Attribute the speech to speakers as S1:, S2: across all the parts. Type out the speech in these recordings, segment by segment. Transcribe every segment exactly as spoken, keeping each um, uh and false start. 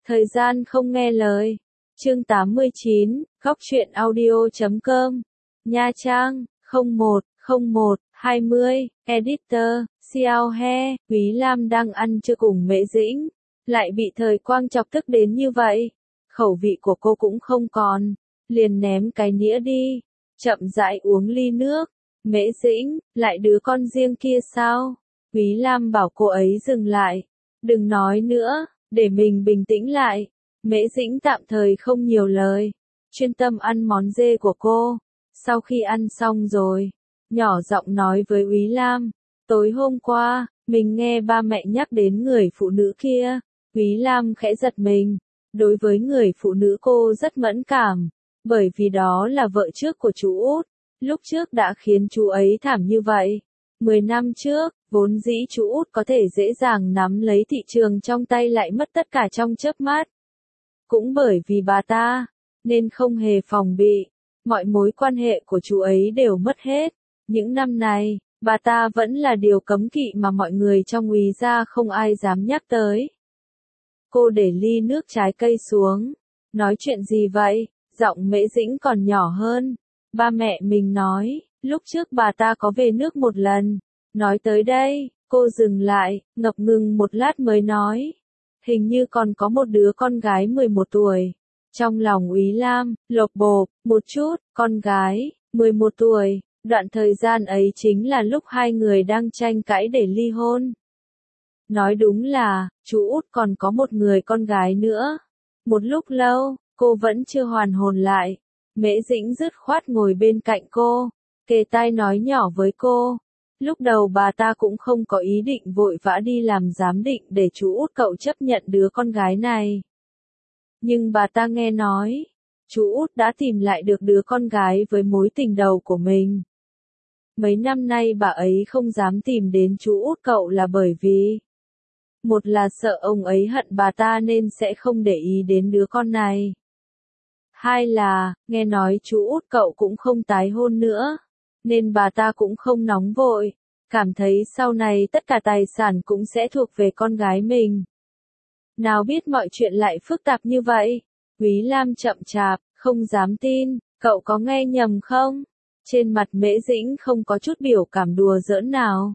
S1: Thời gian không nghe lời. Chương tám mươi chín, góc truyện audio chấm com. Nha Trang, không một, không một, hai mươi, Editor, Xiao He, Quý Lam đang ăn trưa cùng Mễ Dĩnh, lại bị Thời Quang chọc tức đến như vậy. Khẩu vị của cô cũng không còn, liền ném cái nĩa đi, chậm rãi uống ly nước. Mễ Dĩnh, lại đứa con riêng kia sao? Quý Lam bảo cô ấy dừng lại, đừng nói nữa, để mình bình tĩnh lại. Mễ Dĩnh tạm thời không nhiều lời, chuyên tâm ăn món dê của cô. Sau khi ăn xong rồi, nhỏ giọng nói với Quý Lam, tối hôm qua, mình nghe ba mẹ nhắc đến người phụ nữ kia. Quý Lam khẽ giật mình, đối với người phụ nữ cô rất mẫn cảm, bởi vì đó là vợ trước của chú Út, lúc trước đã khiến chú ấy thảm như vậy. Mười năm trước, vốn dĩ chú Út có thể dễ dàng nắm lấy thị trường trong tay lại mất tất cả trong chớp mắt. Cũng bởi vì bà ta, nên không hề phòng bị, mọi mối quan hệ của chú ấy đều mất hết. Những năm này, bà ta vẫn là điều cấm kỵ mà mọi người trong Quý gia không ai dám nhắc tới. Cô để ly nước trái cây xuống, nói chuyện gì vậy? Giọng Mễ Dĩnh còn nhỏ hơn. Ba mẹ mình nói, lúc trước bà ta có về nước một lần. Nói tới đây, cô dừng lại, ngập ngừng một lát mới nói. Hình như còn có một đứa con gái mười một tuổi. Trong lòng Quý Lam, lột bột, một chút, con gái, mười một tuổi, đoạn thời gian ấy chính là lúc hai người đang tranh cãi để ly hôn. Nói đúng là, chú Út còn có một người con gái nữa. Một lúc lâu, cô vẫn chưa hoàn hồn lại. Mễ Dĩnh dứt khoát ngồi bên cạnh cô, kề tai nói nhỏ với cô. Lúc đầu bà ta cũng không có ý định vội vã đi làm giám định để chú Út cậu chấp nhận đứa con gái này. Nhưng bà ta nghe nói, chú Út đã tìm lại được đứa con gái với mối tình đầu của mình. Mấy năm nay bà ấy không dám tìm đến chú Út cậu là bởi vì một là sợ ông ấy hận bà ta nên sẽ không để ý đến đứa con này. Hai là, nghe nói chú Út cậu cũng không tái hôn nữa, nên bà ta cũng không nóng vội, cảm thấy sau này tất cả tài sản cũng sẽ thuộc về con gái mình. Nào biết mọi chuyện lại phức tạp như vậy. Quý Lam chậm chạp, không dám tin, cậu có nghe nhầm không? Trên mặt Mễ Dĩnh không có chút biểu cảm đùa giỡn nào.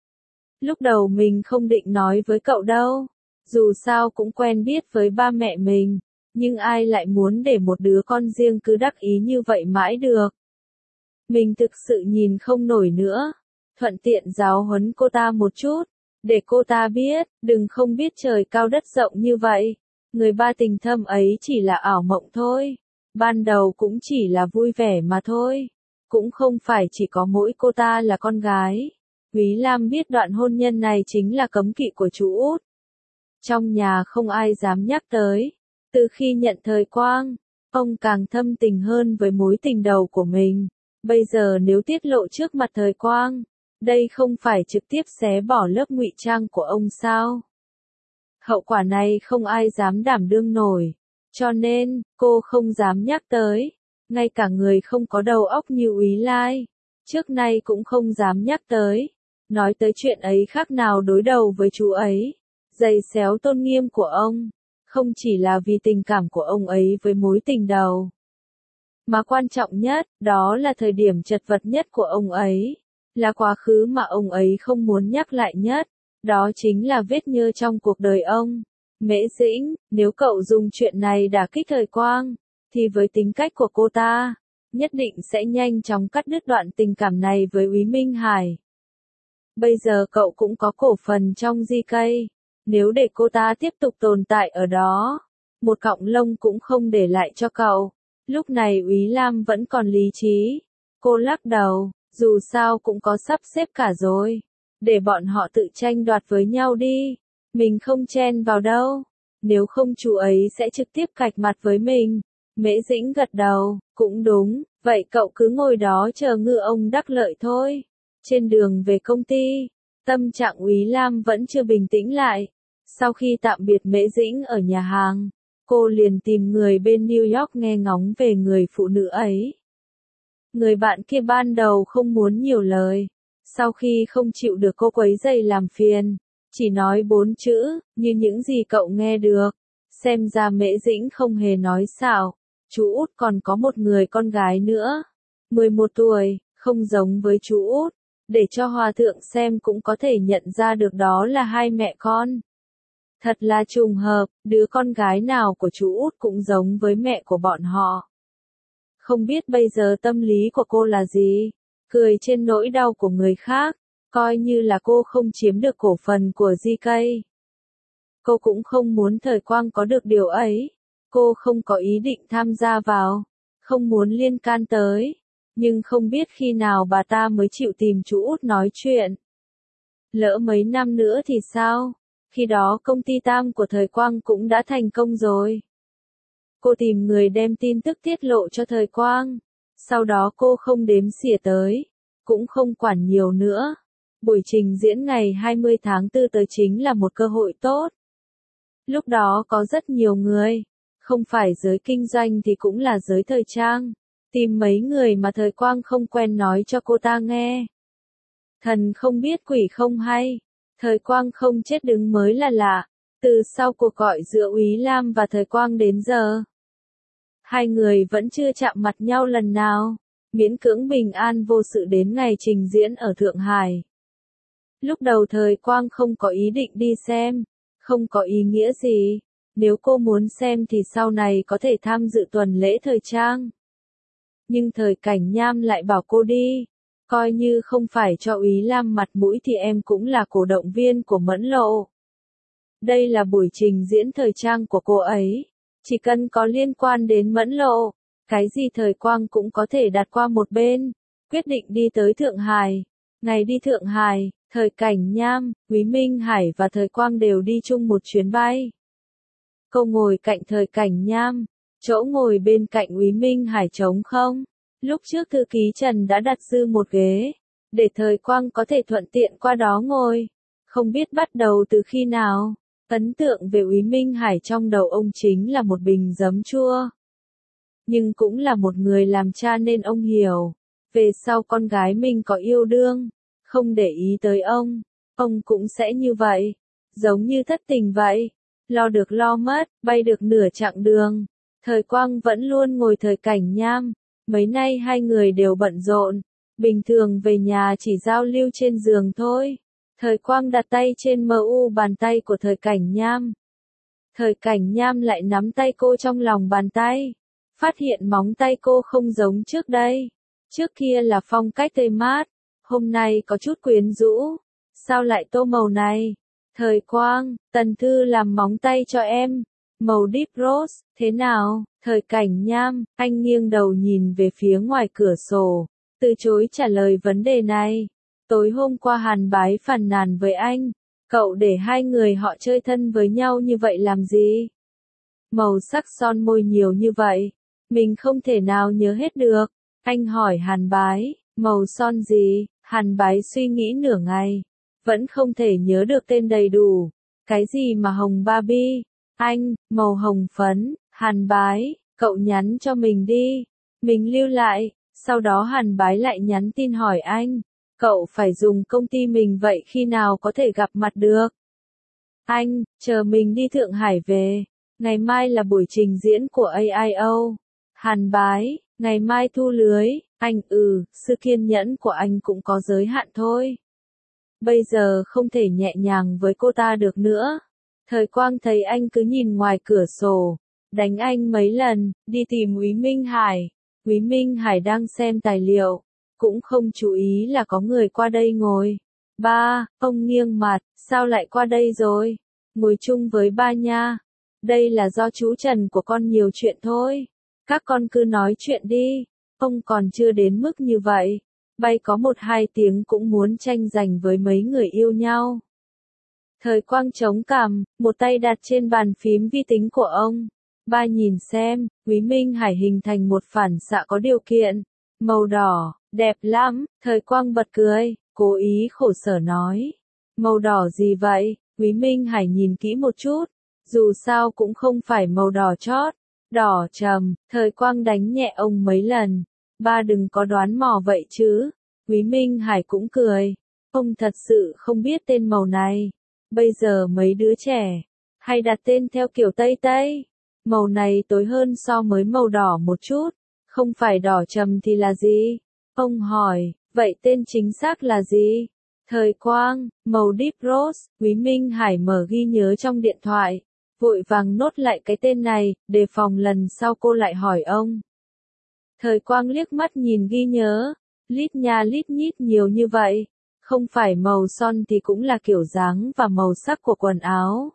S1: Lúc đầu mình không định nói với cậu đâu, dù sao cũng quen biết với ba mẹ mình, nhưng ai lại muốn để một đứa con riêng cứ đắc ý như vậy mãi được. Mình thực sự nhìn không nổi nữa, thuận tiện giáo huấn cô ta một chút, để cô ta biết, đừng không biết trời cao đất rộng như vậy. Người ba tình thâm ấy chỉ là ảo mộng thôi, ban đầu cũng chỉ là vui vẻ mà thôi, cũng không phải chỉ có mỗi cô ta là con gái. Quý Lam biết đoạn hôn nhân này chính là cấm kỵ của chú Út. Trong nhà không ai dám nhắc tới. Từ khi nhận Thời Quang, ông càng thâm tình hơn với mối tình đầu của mình. Bây giờ nếu tiết lộ trước mặt Thời Quang, đây không phải trực tiếp xé bỏ lớp ngụy trang của ông sao? Hậu quả này không ai dám đảm đương nổi. Cho nên, cô không dám nhắc tới. Ngay cả người không có đầu óc như Úy Lai, trước nay cũng không dám nhắc tới. Nói tới chuyện ấy khác nào đối đầu với chú ấy. Giày xéo tôn nghiêm của ông. Không chỉ là vì tình cảm của ông ấy với mối tình đầu, mà quan trọng nhất, đó là thời điểm chật vật nhất của ông ấy. Là quá khứ mà ông ấy không muốn nhắc lại nhất. Đó chính là vết nhơ trong cuộc đời ông. Mễ Dĩnh, nếu cậu dùng chuyện này đả kích Thời Quang, thì với tính cách của cô ta, nhất định sẽ nhanh chóng cắt đứt đoạn tình cảm này với Úy Minh Hải. Bây giờ cậu cũng có cổ phần trong gi ca, nếu để cô ta tiếp tục tồn tại ở đó, một cọng lông cũng không để lại cho cậu. Lúc này Úy Lam vẫn còn lý trí. Cô lắc đầu, dù sao cũng có sắp xếp cả rồi. Để bọn họ tự tranh đoạt với nhau đi. Mình không chen vào đâu. Nếu không chú ấy sẽ trực tiếp cạch mặt với mình. Mễ Dĩnh gật đầu, cũng đúng, vậy cậu cứ ngồi đó chờ ngư ông đắc lợi thôi. Trên đường về công ty, tâm trạng Úy Lam vẫn chưa bình tĩnh lại. Sau khi tạm biệt Mễ Dĩnh ở nhà hàng, cô liền tìm người bên New York nghe ngóng về người phụ nữ ấy. Người bạn kia ban đầu không muốn nhiều lời. Sau khi không chịu được cô quấy rầy làm phiền, chỉ nói bốn chữ, như những gì cậu nghe được. Xem ra Mễ Dĩnh không hề nói xạo, chú út còn có một người con gái nữa, mười một tuổi, không giống với chú út, để cho hòa thượng xem cũng có thể nhận ra được đó là hai mẹ con. Thật là trùng hợp, đứa con gái nào của chú út cũng giống với mẹ của bọn họ. Không biết bây giờ tâm lý của cô là gì? Cười trên nỗi đau của người khác, coi như là cô không chiếm được cổ phần của gi ca. Cô cũng không muốn Thời Quang có được điều ấy. Cô không có ý định tham gia vào, không muốn liên can tới. Nhưng không biết khi nào bà ta mới chịu tìm chú út nói chuyện. Lỡ mấy năm nữa thì sao? Khi đó công ty Tam của Thời Quang cũng đã thành công rồi. Cô tìm người đem tin tức tiết lộ cho Thời Quang. Sau đó cô không đếm xỉa tới, cũng không quản nhiều nữa. Buổi trình diễn ngày hai mươi tháng tư tới chính là một cơ hội tốt. Lúc đó có rất nhiều người, không phải giới kinh doanh thì cũng là giới thời trang, tìm mấy người mà Thời Quang không quen nói cho cô ta nghe. Thần không biết quỷ không hay, Thời Quang không chết đứng mới là lạ, từ sau cuộc gọi giữa Úy Lam và Thời Quang đến giờ. Hai người vẫn chưa chạm mặt nhau lần nào, miễn cưỡng bình an vô sự đến ngày trình diễn ở Thượng Hải. Lúc đầu Thời Quang không có ý định đi xem, không có ý nghĩa gì, nếu cô muốn xem thì sau này có thể tham dự tuần lễ thời trang. Nhưng Thời Cảnh Nham lại bảo cô đi, coi như không phải cho Úy Lam mặt mũi thì em cũng là cổ động viên của Mẫn Lộ. Đây là buổi trình diễn thời trang của cô ấy, chỉ cần có liên quan đến Mẫn Lộ, cái gì Thời Quang cũng có thể đặt qua một bên, quyết định đi tới Thượng Hải. Ngày đi Thượng Hải, Thời Cảnh Nham, Quý Minh Hải và Thời Quang đều đi chung một chuyến bay. Cô ngồi cạnh Thời Cảnh Nham, chỗ ngồi bên cạnh Quý Minh Hải trống không. Lúc trước thư ký Trần đã đặt dư một ghế, để Thời Quang có thể thuận tiện qua đó ngồi. Không biết bắt đầu từ khi nào, ấn tượng về Quý Minh Hải trong đầu ông chính là một bình giấm chua. Nhưng cũng là một người làm cha nên ông hiểu, về sau con gái mình có yêu đương, không để ý tới ông, ông cũng sẽ như vậy, giống như thất tình vậy, lo được lo mất, bay được nửa chặng đường. Thời Quang vẫn luôn ngồi Thời Cảnh Nham, mấy nay hai người đều bận rộn, bình thường về nhà chỉ giao lưu trên giường thôi. Thời Quang đặt tay trên mu bàn tay của Thời Cảnh Nham. Thời Cảnh Nham lại nắm tay cô trong lòng bàn tay, phát hiện móng tay cô không giống trước đây. Trước kia là phong cách tươi mát, hôm nay có chút quyến rũ. Sao lại tô màu này? Thời Quang, Tần Thư làm móng tay cho em, màu deep rose, thế nào? Thời Cảnh Nham, anh nghiêng đầu nhìn về phía ngoài cửa sổ, từ chối trả lời vấn đề này. Tối hôm qua Hàn Bái phàn nàn với anh, cậu để hai người họ chơi thân với nhau như vậy làm gì? Màu sắc son môi nhiều như vậy, mình không thể nào nhớ hết được. Anh hỏi Hàn Bái, màu son gì? Hàn Bái suy nghĩ nửa ngày, vẫn không thể nhớ được tên đầy đủ. Cái gì mà hồng Barbie? Anh, màu hồng phấn. Hàn Bái, cậu nhắn cho mình đi, mình lưu lại. Sau đó Hàn Bái lại nhắn tin hỏi anh, cậu phải dùng công ty mình vậy khi nào có thể gặp mặt được? Anh, chờ mình đi Thượng Hải về, ngày mai là buổi trình diễn của a i o. Hàn Bái, ngày mai thu lưới. Anh, ừ, sự kiên nhẫn của anh cũng có giới hạn thôi. Bây giờ không thể nhẹ nhàng với cô ta được nữa. Thời Quang thấy anh cứ nhìn ngoài cửa sổ, đánh anh mấy lần, đi tìm Úy Minh Hải. Úy Minh Hải đang xem tài liệu, cũng không chú ý là có người qua đây ngồi. Ba, ông nghiêng mặt, sao lại qua đây rồi? Ngồi chung với ba nha. Đây là do chú Trần của con nhiều chuyện thôi. Các con cứ nói chuyện đi. Ông còn chưa đến mức như vậy. Bay có một hai tiếng cũng muốn tranh giành với mấy người yêu nhau. Thời Quang chống cằm, một tay đặt trên bàn phím vi tính của ông. Ba nhìn xem, Quý Minh Hải hình thành một phản xạ có điều kiện. Màu đỏ, đẹp lắm. Thời Quang bật cười, cố ý khổ sở nói. Màu đỏ gì vậy? Quý Minh Hải nhìn kỹ một chút. Dù sao cũng không phải màu đỏ chót. Đỏ trầm. Thời Quang đánh nhẹ ông mấy lần. Ba đừng có đoán mò vậy chứ. Quý Minh Hải cũng cười. Ông thật sự không biết tên màu này. Bây giờ mấy đứa trẻ, hay đặt tên theo kiểu Tây Tây? Màu này tối hơn so với màu đỏ một chút, không phải đỏ trầm thì là gì? Ông hỏi, vậy tên chính xác là gì? Thời quang, màu deep rose, Quý Minh Hải mở ghi nhớ trong điện thoại, vội vàng nốt lại cái tên này, đề phòng lần sau cô lại hỏi ông. Thời quang liếc mắt nhìn ghi nhớ, lít nha lít nhít nhiều như vậy, không phải màu son thì cũng là kiểu dáng và màu sắc của quần áo.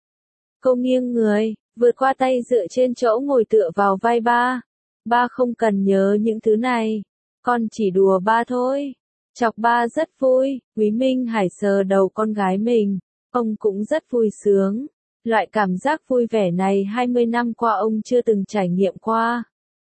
S1: Cô nghiêng người, vượt qua tay dựa trên chỗ ngồi tựa vào vai ba. Ba không cần nhớ những thứ này, con chỉ đùa ba thôi. Chọc ba rất vui, Quý Minh Hải sờ đầu con gái mình, ông cũng rất vui sướng. Loại cảm giác vui vẻ này hai mươi năm qua ông chưa từng trải nghiệm qua.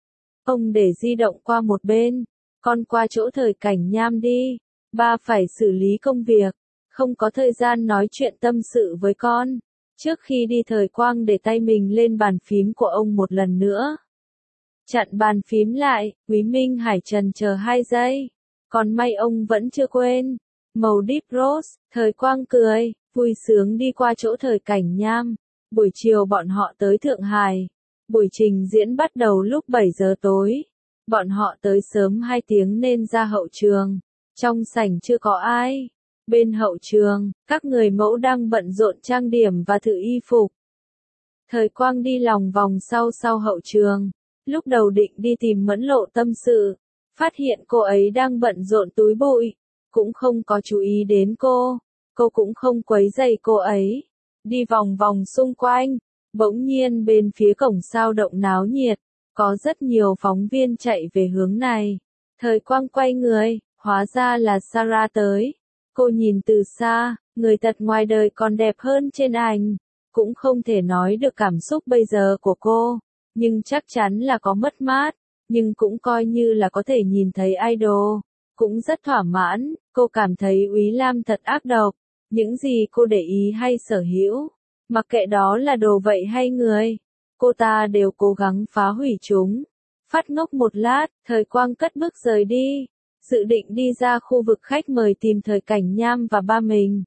S1: Ông để di động qua một bên, con qua chỗ Thời Cảnh Nham đi, ba phải xử lý công việc, không có thời gian nói chuyện tâm sự với con. Trước khi đi Thời Quang để tay mình lên bàn phím của ông một lần nữa. Chặn bàn phím lại, Quý Minh Hải trần chờ hai giây. Còn may ông vẫn chưa quên. Màu deep rose, Thời Quang cười, vui sướng đi qua chỗ Thời Cảnh Nham. Buổi chiều bọn họ tới Thượng Hải. Buổi trình diễn bắt đầu lúc bảy giờ tối. Bọn họ tới sớm hai tiếng nên ra hậu trường. Trong sảnh chưa có ai. Bên hậu trường, các người mẫu đang bận rộn trang điểm và thử y phục. Thời Quang đi lòng vòng sau sau hậu trường. Lúc đầu định đi tìm Mẫn Lộ tâm sự. Phát hiện cô ấy đang bận rộn túi bụi. Cũng không có chú ý đến cô. Cô cũng không quấy rầy cô ấy. Đi vòng vòng xung quanh. Bỗng nhiên bên phía cổng sao động náo nhiệt. Có rất nhiều phóng viên chạy về hướng này. Thời Quang quay người, hóa ra là Sarah tới. Cô nhìn từ xa, người thật ngoài đời còn đẹp hơn trên ảnh. Cũng không thể nói được cảm xúc bây giờ của cô. Nhưng chắc chắn là có mất mát. Nhưng cũng coi như là có thể nhìn thấy idol. Cũng rất thỏa mãn, cô cảm thấy Úy Lam thật ác độc. Những gì cô để ý hay sở hữu, mặc kệ đó là đồ vậy hay người, cô ta đều cố gắng phá hủy chúng. Phát ngốc một lát, Thời Quang cất bước rời đi. Dự định đi ra khu vực khách mời tìm Thời Cảnh Nham và ba mình.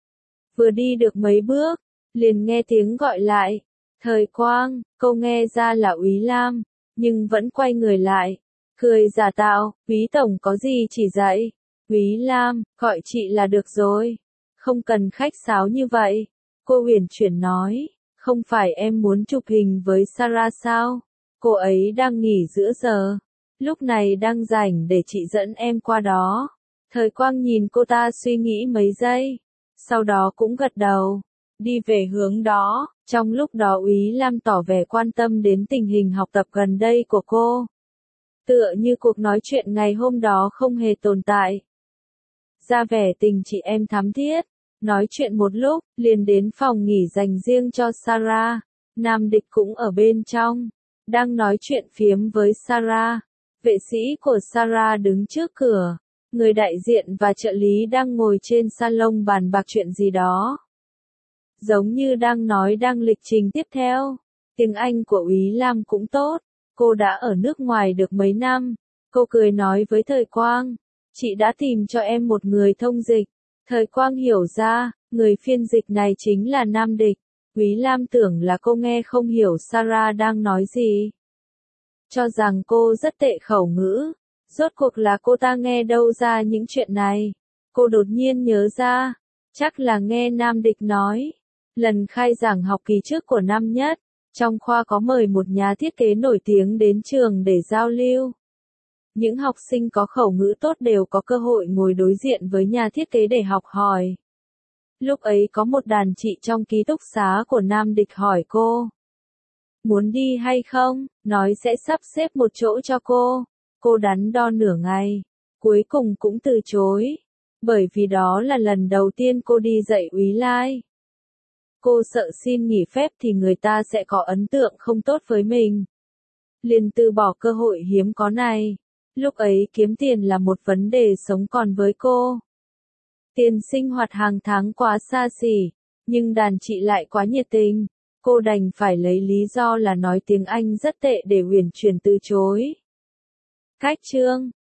S1: Vừa đi được mấy bước, liền nghe tiếng gọi lại. Thời Quang, cô nghe ra là Úy Lam, nhưng vẫn quay người lại. Cười giả tạo, Úy Tổng có gì chỉ dạy. Úy Lam, gọi chị là được rồi. Không cần khách sáo như vậy. Cô huyền chuyển nói, không phải em muốn chụp hình với Sarah sao? Cô ấy đang nghỉ giữa giờ. Lúc này đang rảnh để chị dẫn em qua đó. Thời Quang nhìn cô ta suy nghĩ mấy giây. Sau đó cũng gật đầu. Đi về hướng đó. Trong lúc đó Úy Lam tỏ vẻ quan tâm đến tình hình học tập gần đây của cô. Tựa như cuộc nói chuyện ngày hôm đó không hề tồn tại. Ra vẻ tình chị em thắm thiết. Nói chuyện một lúc, liền đến phòng nghỉ dành riêng cho Sarah. Nam Địch cũng ở bên trong. Đang nói chuyện phiếm với Sarah. Vệ sĩ của Sarah đứng trước cửa. Người đại diện và trợ lý đang ngồi trên salon bàn bạc chuyện gì đó. Giống như đang nói đang lịch trình tiếp theo. Tiếng Anh của Úy Lam cũng tốt. Cô đã ở nước ngoài được mấy năm. Cô cười nói với Thời Quang. Chị đã tìm cho em một người thông dịch. Thời Quang hiểu ra, người phiên dịch này chính là Nam Địch. Úy Lam tưởng là cô nghe không hiểu Sarah đang nói gì. Cho rằng cô rất tệ khẩu ngữ. Rốt cuộc là cô ta nghe đâu ra những chuyện này. Cô đột nhiên nhớ ra. Chắc là nghe Nam Địch nói. Lần khai giảng học kỳ trước của năm nhất, trong khoa có mời một nhà thiết kế nổi tiếng đến trường để giao lưu. Những học sinh có khẩu ngữ tốt đều có cơ hội ngồi đối diện với nhà thiết kế để học hỏi. Lúc ấy có một đàn chị trong ký túc xá của Nam Địch hỏi cô. Muốn đi hay không, nói sẽ sắp xếp một chỗ cho cô. Cô đắn đo nửa ngày, cuối cùng cũng từ chối. Bởi vì đó là lần đầu tiên cô đi dạy Úy Lai. Cô sợ xin nghỉ phép thì người ta sẽ có ấn tượng không tốt với mình. Liền từ bỏ cơ hội hiếm có này. Lúc ấy kiếm tiền là một vấn đề sống còn với cô. Tiền sinh hoạt hàng tháng quá xa xỉ, nhưng đàn chị lại quá nhiệt tình. Cô đành phải lấy lý do là nói tiếng Anh rất tệ để uyển chuyển từ chối. Cách chương